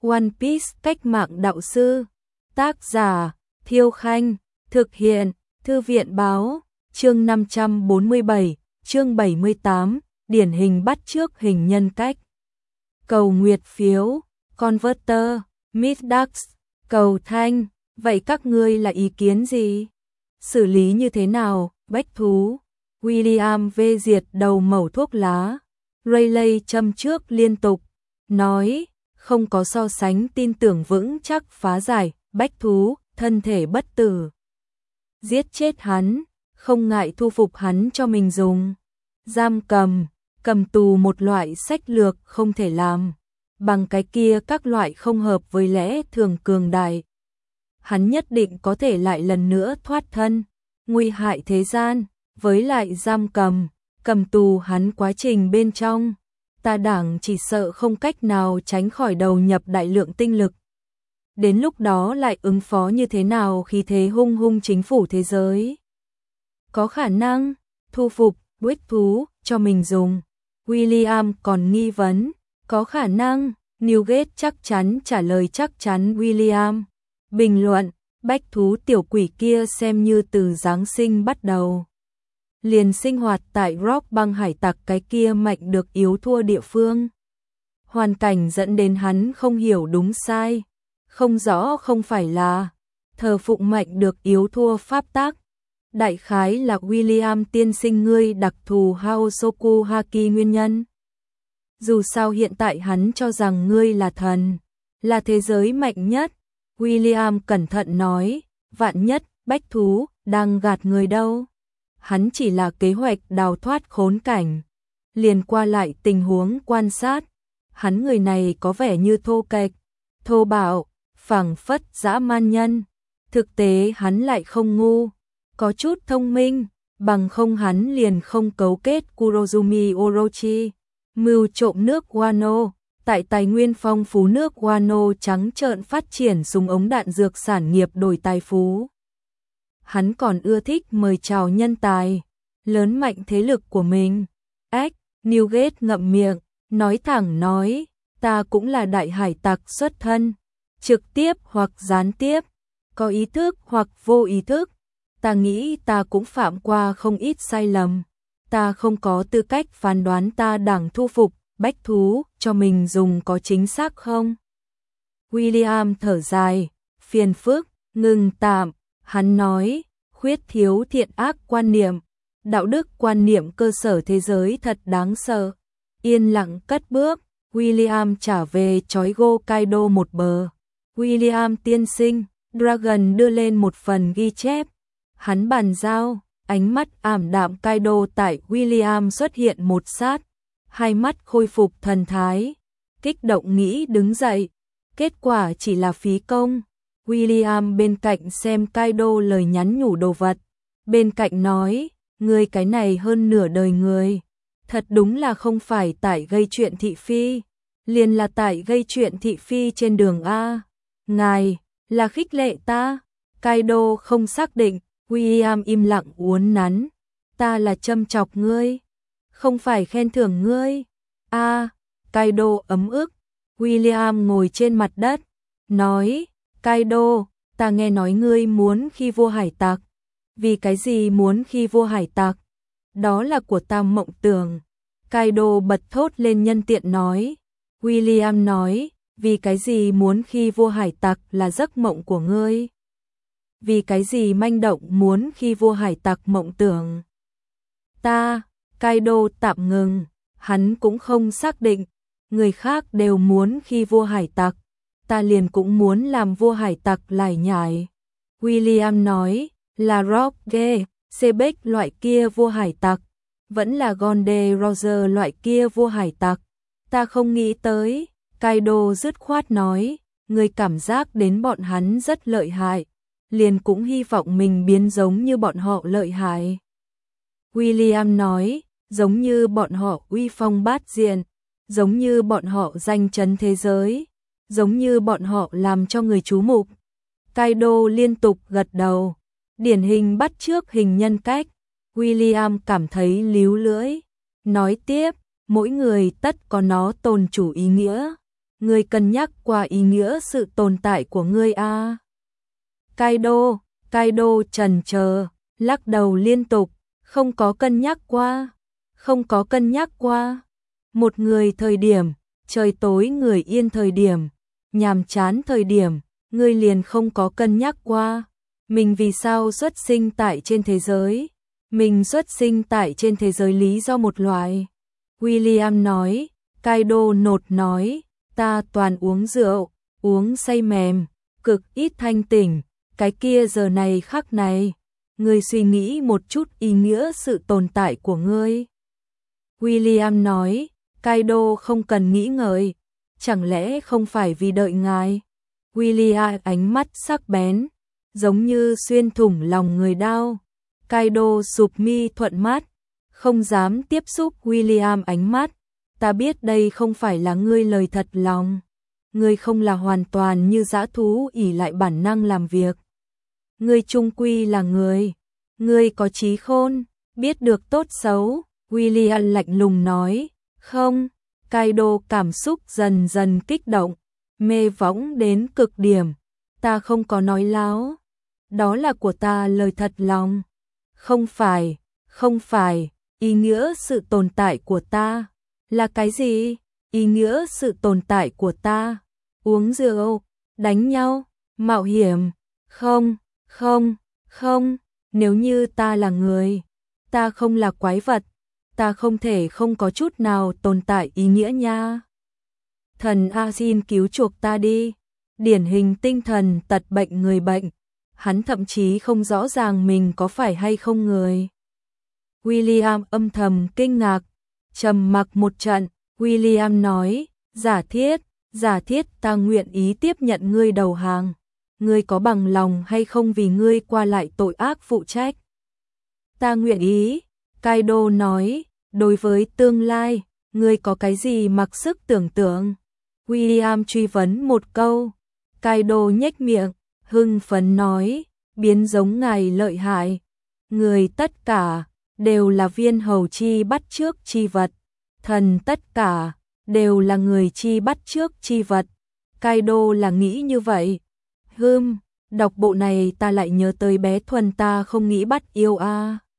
One Piece cách mạng đạo sư. Tác giả Thiêu Khanh. Thực hiện Thư viện báo. Chương 547, chương 78, điển hình bắt chước hình nhân cách. Cầu nguyệt phiếu, Converter, Midax, cầu thanh, vậy các ngươi là ý kiến gì? Xử lý như thế nào? Bách thú. William vê diệt đầu mẩu thuốc lá. Rayleigh châm trước liên tục, nói, không có so sánh tin tưởng vững chắc phá giải, bách thú, thân thể bất tử. Giết chết hắn, không ngại thu phục hắn cho mình dùng. Giam cầm, cầm tù một loại sách lược không thể làm. Bằng cái kia các loại không hợp với lẽ thường cường đại. Hắn nhất định có thể lại lần nữa thoát thân, nguy hại thế gian, với lại giam cầm, cầm tù hắn quá trình bên trong. Ta đảng chỉ sợ không cách nào tránh khỏi đầu nhập đại lượng tinh lực. Đến lúc đó lại ứng phó như thế nào khi thế hung hung chính phủ thế giới? Có khả năng thu phục bách thú cho mình dùng. William còn nghi vấn, có khả năng. Newgate chắc chắn trả lời chắc chắn William. Bình luận, bách thú tiểu quỷ kia xem như từ Giáng sinh bắt đầu liền sinh hoạt tại Rock băng hải tặc cái kia mạnh được yếu thua địa phương. Hoàn cảnh dẫn đến hắn không hiểu đúng sai, không rõ không phải là thờ phụng mạnh được yếu thua pháp tắc. Đại khái là William tiên sinh ngươi đặc thù Haosoku Haki nguyên nhân. Dù sao hiện tại hắn cho rằng ngươi là thần, là thế giới mạnh nhất. William cẩn thận nói, vạn nhất bách thú đang gạt người đâu. Hắn chỉ là kế hoạch đào thoát khốn cảnh, liền qua lại tình huống quan sát. Hắn người này có vẻ như thô kệch, thô bạo, phảng phất dã man nhân. Thực tế hắn lại không ngu, có chút thông minh, bằng không hắn liền không cấu kết Kurozumi Orochi, mưu trộm nước Wano. Tại tài nguyên phong phú nước Wano trắng trợn phát triển súng ống đạn dược sản nghiệp đổi tài phú. Hắn còn ưa thích mời chào nhân tài, lớn mạnh thế lực của mình. Newgate ngậm miệng, nói thẳng nói, ta cũng là đại hải tặc xuất thân, trực tiếp hoặc gián tiếp, có ý thức hoặc vô ý thức. Ta nghĩ ta cũng phạm qua không ít sai lầm. Ta không có tư cách phán đoán ta đảng thu phục bách thú cho mình dùng có chính xác không? William thở dài, phiền phức, ngừng tạm. Hắn nói, khuyết thiếu thiện ác quan niệm, đạo đức quan niệm cơ sở thế giới thật đáng sợ. Yên lặng cất bước, William trả về trói Gokaido một bờ. William tiên sinh, Dragon đưa lên một phần ghi chép. Hắn bàn giao, ánh mắt ảm đạm Kaido tại William xuất hiện một sát. Hai mắt khôi phục thần thái, kích động nghĩ đứng dậy. Kết quả chỉ là phí công. William bên cạnh xem Kaido lời nhắn nhủ đồ vật, bên cạnh nói, ngươi cái này hơn nửa đời người, thật đúng là không phải tại gây chuyện thị phi, liền là tại gây chuyện thị phi trên đường A. Ngài, là khích lệ ta? Kaido không xác định, William im lặng uốn nắn, ta là châm chọc ngươi, không phải khen thưởng ngươi. Kaido ấm ức. William ngồi trên mặt đất, nói, Kaido, ta nghe nói ngươi muốn khi vua hải tặc. Vì cái gì muốn khi vua hải tặc? Đó là của ta mộng tưởng. Kaido bật thốt lên nhân tiện nói. William nói, vì cái gì muốn khi vua hải tặc là giấc mộng của ngươi? Vì cái gì manh động muốn khi vua hải tặc mộng tưởng? Kaido tạm ngừng, hắn cũng không xác định. Người khác đều muốn khi vua hải tặc, ta liền cũng muốn làm vua hải tặc lải nhải. William nói, là Rogue, Sebeck loại kia vua hải tặc, vẫn là Gonde Roger loại kia vua hải tặc. Ta không nghĩ tới. Kaido dứt khoát nói, người cảm giác đến bọn hắn rất lợi hại, liền cũng hy vọng mình biến giống như bọn họ lợi hại. William nói, giống như bọn họ uy phong bát diện, giống như bọn họ danh chấn thế giới, giống như bọn họ làm cho người chú mục. Kaido liên tục gật đầu, điển hình bắt chước hình nhân cách. William cảm thấy líu lưỡi, nói tiếp, mỗi người tất có nó tồn chủ ý nghĩa. Ngươi cân nhắc qua ý nghĩa sự tồn tại của ngươi a? Kaido chần chờ, lắc đầu liên tục, không có cân nhắc qua, không có cân nhắc qua. Một người thời điểm, trời tối người yên thời điểm, nhàm chán thời điểm, ngươi liền không có cân nhắc qua. Mình vì sao xuất sinh tại trên thế giới? Mình xuất sinh tại trên thế giới lý do một loại. William nói, Kaido nột nói, ta toàn uống rượu, uống say mềm, cực ít thanh tỉnh, cái kia giờ này khắc này. Ngươi suy nghĩ một chút ý nghĩa sự tồn tại của ngươi. William nói, Kaido không cần nghĩ ngợi, chẳng lẽ không phải vì đợi ngài? William ánh mắt sắc bén, giống như xuyên thủng lòng người đau. Kaido sụp mi thuận mắt, không dám tiếp xúc William ánh mắt. Ta biết đây không phải là ngươi lời thật lòng. Ngươi không là hoàn toàn như dã thú ỷ lại bản năng làm việc. Ngươi chung quy là người. Ngươi có trí khôn, biết được tốt xấu. William lạnh lùng nói, không. Kaido cảm xúc dần dần kích động, mê võng đến cực điểm. Ta không có nói láo. Đó là của ta lời thật lòng. Không phải, ý nghĩa sự tồn tại của ta. Là cái gì? Ý nghĩa sự tồn tại của ta. Uống rượu, đánh nhau, mạo hiểm. Không, nếu như ta là người, ta không là quái vật, ta không thể không có chút nào tồn tại ý nghĩa nha. Thần A xin cứu chuộc ta đi. Điển hình tinh thần tật bệnh người bệnh. Hắn thậm chí không rõ ràng mình có phải hay không người. William âm thầm kinh ngạc, trầm mặc một trận. William nói, giả thiết ta nguyện ý tiếp nhận ngươi đầu hàng. Ngươi có bằng lòng hay không vì ngươi qua lại tội ác phụ trách? Ta nguyện ý. Kaido nói, đối với tương lai, ngươi có cái gì mặc sức tưởng tượng? William truy vấn một câu. Kaido nhếch miệng, hưng phấn nói, biến giống ngài lợi hại. Người tất cả đều là viên hầu chi bắt chước chi vật. Thần tất cả đều là người chi bắt chước chi vật. Kaido là nghĩ như vậy. Đọc bộ này ta lại nhớ tới bé Thuần ta không nghĩ bắt yêu a.